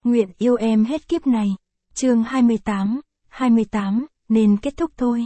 Nguyện yêu em hết kiếp này. Chương 28, nên kết thúc thôi.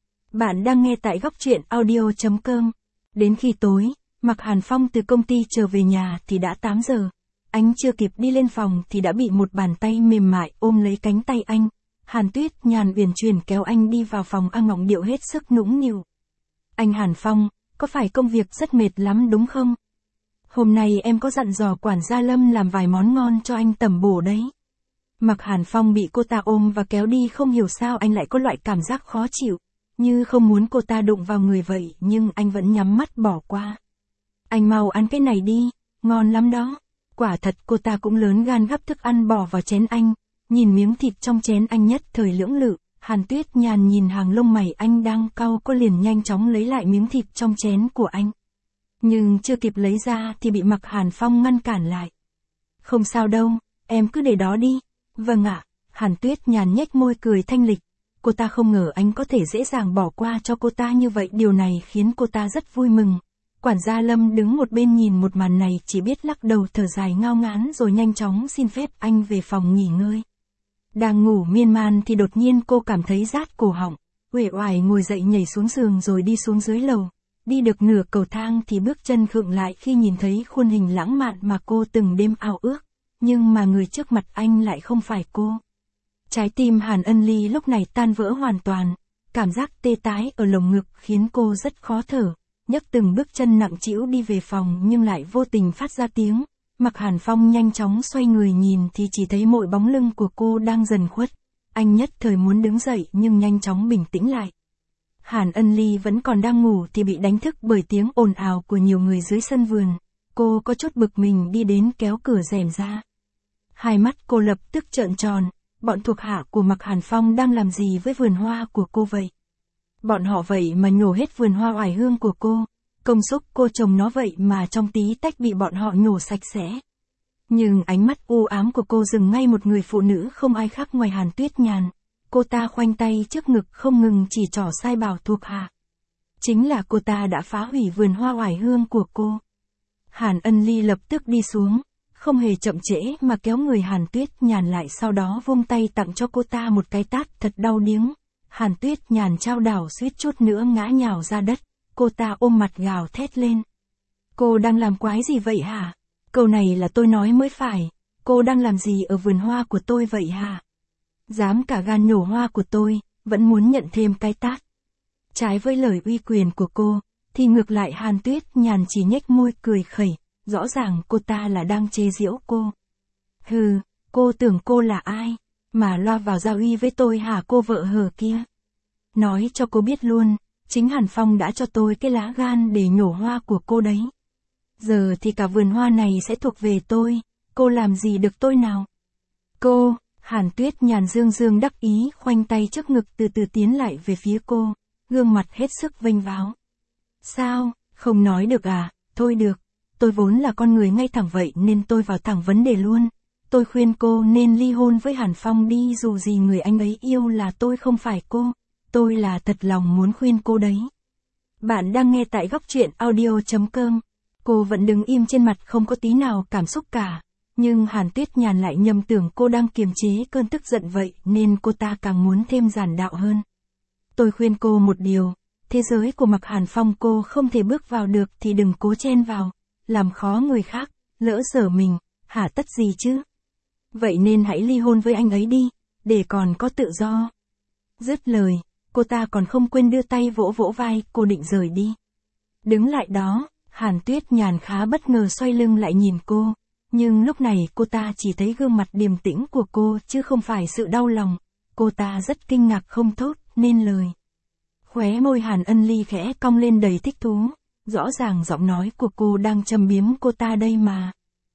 Bạn đang nghe tại góc truyện audio.com. Đến khi tối, Mạc Hàn Phong từ công ty trở về nhà thì đã 8 giờ. Anh chưa kịp đi lên phòng thì đã bị một bàn tay mềm mại ôm lấy cánh tay anh. Hàn Tuyết Nhàn uyển chuyển kéo anh đi vào phòng ăn, ngọng điệu hết sức nũng nịu. Anh Hàn Phong, có phải công việc rất mệt lắm đúng không? Hôm nay em có dặn dò quản gia Lâm làm vài món ngon cho anh tẩm bổ đấy. Mạc Hàn Phong bị cô ta ôm và kéo đi, không hiểu sao anh lại có loại cảm giác khó chịu, như không muốn cô ta đụng vào người vậy, nhưng anh vẫn nhắm mắt bỏ qua. Anh mau ăn cái này đi, ngon lắm đó. Quả thật cô ta cũng lớn gan gắp thức ăn bỏ vào chén anh, nhìn miếng thịt trong chén anh nhất thời lưỡng lự. Hàn Tuyết Nhàn nhìn hàng lông mày anh đang cau, cô liền nhanh chóng lấy lại miếng thịt trong chén của anh. Nhưng chưa kịp lấy ra thì bị Mạc Hàn Phong ngăn cản lại. Không sao đâu, em cứ để đó đi. Vâng ạ. Hàn Tuyết Nhàn nhếch môi cười thanh lịch. Cô ta không ngờ anh có thể dễ dàng bỏ qua cho cô ta như vậy, điều này khiến cô ta rất vui mừng. Quản gia Lâm đứng một bên nhìn một màn này chỉ biết lắc đầu thở dài ngao ngán rồi nhanh chóng xin phép anh về phòng nghỉ ngơi. Đang ngủ miên man thì đột nhiên cô cảm thấy rát cổ họng, uể oải ngồi dậy nhảy xuống giường rồi đi xuống dưới lầu. Đi được nửa cầu thang thì bước chân khựng lại khi nhìn thấy khuôn hình lãng mạn mà cô từng đêm ao ước, nhưng mà người trước mặt anh lại không phải cô. Trái tim Hàn Ân Ly lúc này tan vỡ hoàn toàn, cảm giác tê tái ở lồng ngực khiến cô rất khó thở, nhấc từng bước chân nặng trĩu đi về phòng nhưng lại vô tình phát ra tiếng. Mạc Hàn Phong nhanh chóng xoay người nhìn thì chỉ thấy mỗi bóng lưng của cô đang dần khuất. Anh nhất thời muốn đứng dậy nhưng nhanh chóng bình tĩnh lại. Hàn Ân Ly vẫn còn đang ngủ thì bị đánh thức bởi tiếng ồn ào của nhiều người dưới sân vườn. Cô có chút bực mình đi đến kéo cửa rèm ra. Hai mắt cô lập tức trợn tròn, bọn thuộc hạ của Mạc Hàn Phong đang làm gì với vườn hoa của cô vậy? Bọn họ vậy mà nhổ hết vườn hoa oải hương của cô, công sức cô trồng nó vậy mà trong tí tách bị bọn họ nhổ sạch sẽ. Nhưng ánh mắt u ám của cô dừng ngay một người phụ nữ không ai khác ngoài Hàn Tuyết Nhàn. Cô ta khoanh tay trước ngực không ngừng chỉ trỏ sai bảo thuộc hạ. Chính là cô ta đã phá hủy vườn hoa oải hương của cô. Hàn Ân Ly lập tức đi xuống, không hề chậm trễ mà kéo người Hàn Tuyết Nhàn lại, sau đó vung tay tặng cho cô ta một cái tát thật đau điếng. Hàn Tuyết Nhàn chao đảo suýt chút nữa ngã nhào ra đất, cô ta ôm mặt gào thét lên. Cô đang làm quái gì vậy hả? Câu này là tôi nói mới phải, cô đang làm gì ở vườn hoa của tôi vậy hả? Dám cả gan nhổ hoa của tôi, vẫn muốn nhận thêm cái tát. Trái với lời uy quyền của cô, thì ngược lại Hàn Tuyết Nhàn chỉ nhếch môi cười khẩy, rõ ràng cô ta là đang chế giễu cô. Hừ, cô tưởng cô là ai, mà loa vào giao uy với tôi hả cô vợ hờ kia? Nói cho cô biết luôn, chính Hàn Phong đã cho tôi cái lá gan để nhổ hoa của cô đấy. Giờ thì cả vườn hoa này sẽ thuộc về tôi, cô làm gì được tôi nào? Cô... Hàn Tuyết Nhàn dương dương đắc ý khoanh tay trước ngực từ từ tiến lại về phía cô, gương mặt hết sức vênh váo. Sao, không nói được à? Thôi được, tôi vốn là con người ngay thẳng vậy nên tôi vào thẳng vấn đề luôn. Tôi khuyên cô nên ly hôn với Hàn Phong đi, dù gì người anh ấy yêu là tôi không phải cô. Tôi là thật lòng muốn khuyên cô đấy. Bạn đang nghe tại góc truyện audio.com. Cô vẫn đứng im trên mặt không có tí nào cảm xúc cả. Nhưng Hàn Tuyết Nhàn lại nhầm tưởng cô đang kiềm chế cơn tức giận vậy nên cô ta càng muốn thêm giản đạo hơn. Tôi khuyên cô một điều, thế giới của Mạc Hàn Phong cô không thể bước vào được thì đừng cố chen vào, làm khó người khác, lỡ dở mình, hả tất gì chứ? Vậy nên hãy ly hôn với anh ấy đi, để còn có tự do. Dứt lời, cô ta còn không quên đưa tay vỗ vỗ vai cô định rời đi. Đứng lại đó, Hàn Tuyết Nhàn khá bất ngờ xoay lưng lại nhìn cô. Nhưng lúc này cô ta chỉ thấy gương mặt điềm tĩnh của cô chứ không phải sự đau lòng. Cô ta rất kinh ngạc không thốt nên lời. Khóe môi Hàn Ân Ly khẽ cong lên đầy thích thú. Rõ ràng giọng nói của cô đang châm biếm cô ta đây mà.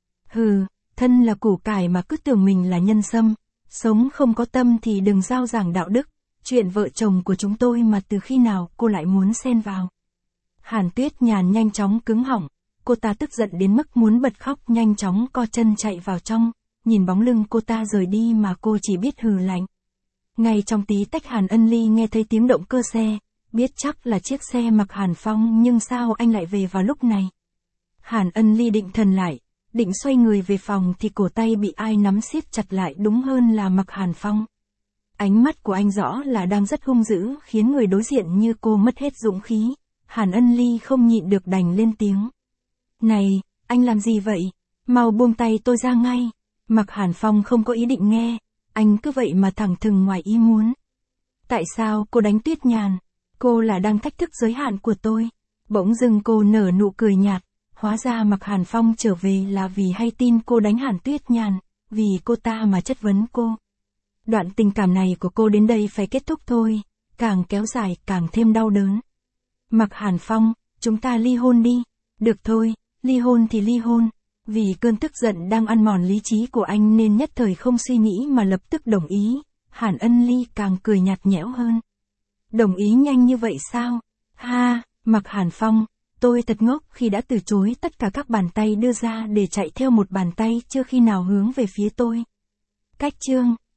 Hừ, thân là củ cải mà cứ tưởng mình là nhân sâm. Sống không có tâm thì đừng giao giảng đạo đức. Chuyện vợ chồng của chúng tôi mà từ khi nào cô lại muốn xen vào. Hàn Tuyết Nhàn nhanh chóng cứng họng. Cô ta tức giận đến mức muốn bật khóc, nhanh chóng co chân chạy vào trong, nhìn bóng lưng cô ta rời đi mà cô chỉ biết hừ lạnh. Ngay trong tí tách Hàn Ân Ly nghe thấy tiếng động cơ xe, biết chắc là chiếc xe Mạc Hàn Phong, nhưng sao anh lại về vào lúc này? Hàn Ân Ly định thần lại, Định xoay người về phòng thì cổ tay bị ai nắm siết chặt lại, đúng hơn là Mạc Hàn Phong. Ánh mắt của anh rõ là đang rất hung dữ, khiến người đối diện như cô mất hết dũng khí. Hàn Ân Ly không nhịn được đành lên tiếng. Này, anh làm gì vậy? Mau buông tay tôi ra ngay. Mạc Hàn Phong không có ý định nghe, anh cứ vậy mà thẳng thừng ngoài ý muốn. Tại sao cô đánh Tuyết Nhàn? Cô là đang thách thức giới hạn của tôi. Bỗng dưng cô nở nụ cười nhạt, hóa ra Mạc Hàn Phong trở về là vì hay tin cô đánh Hàn Tuyết Nhàn, vì cô ta mà chất vấn cô. Đoạn tình cảm này của cô đến đây phải kết thúc thôi, càng kéo dài càng thêm đau đớn. Mạc Hàn Phong, chúng ta ly hôn đi. Được thôi, ly hôn thì ly hôn. Vì cơn tức giận đang ăn mòn lý trí của anh nên nhất thời không suy nghĩ mà lập tức đồng ý. Hàn Ân Ly càng cười nhạt nhẽo hơn. Đồng ý nhanh như vậy sao? Ha, Mạc Hàn Phong, tôi thật ngốc khi đã từ chối tất cả các bàn tay đưa ra để chạy theo một bàn tay chưa khi nào hướng về phía tôi. Cách chương